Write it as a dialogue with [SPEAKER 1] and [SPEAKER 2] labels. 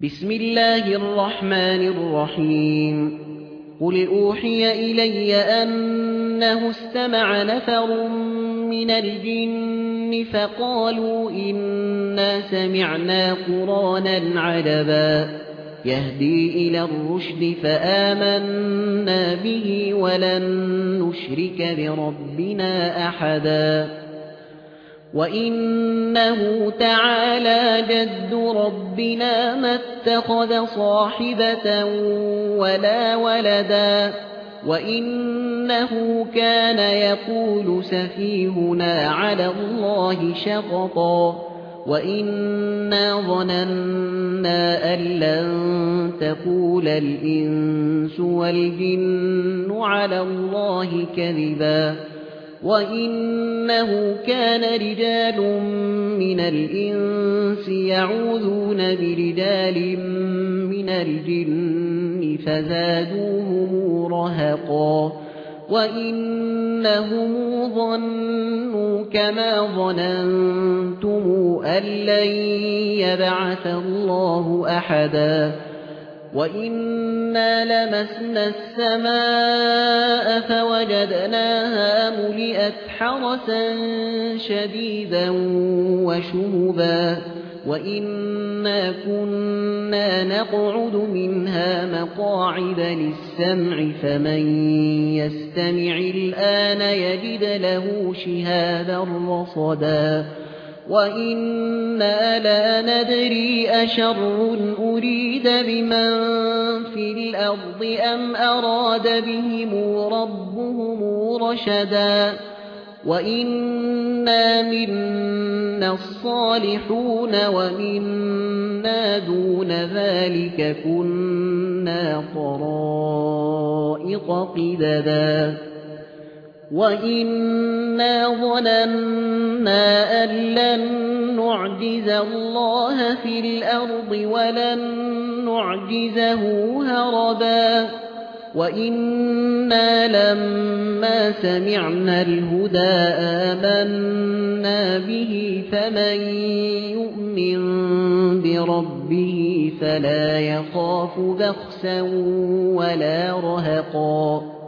[SPEAKER 1] بسم الله الرحمن الرحيم قل أوحي إلي أنه استمع نفر من الجن فقالوا إنا سمعنا قرآنا عجبا يهدي إلى الرشد فآمنا به ولن نشرك بربنا أحدا وإنه تعالى جد ربنا ما اتخذ صاحبة ولا ولدا وإنه كان يقول سفيهنا على الله شططا وإنا ظننا أن لن تقول الإنس والجن على الله كذبا وإنه كان رجال من الإنس يعوذون برجال من الجن فزادوهم رهقا وإنهم ظنوا كما ظننتم أن لن يبعث الله أحدا وإنا لمسنا السماء فوجدناها ملئت حرسا شديدا وشهبا وإنا كنا نقعد منها مقاعد للسمع فمن يستمع الآن يجد له شهابا رصدا وإنا لا ندري أشر أريد بمن في الأرض أم أراد بهم ربهم رشدا وإنا منا الصالحون ومنا دون ذلك كنا طرائق قددا وإنا ظننا أن لن نعجز الله في الأرض ولن نعجزه هربا وإنا لما سمعنا الهدى آمنا به فمن يؤمن بربه فلا يخاف بخسا ولا رهقا